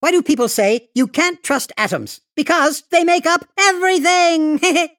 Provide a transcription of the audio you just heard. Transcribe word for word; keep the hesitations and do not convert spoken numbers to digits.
Why do people say you can't trust atoms? Because they make up everything!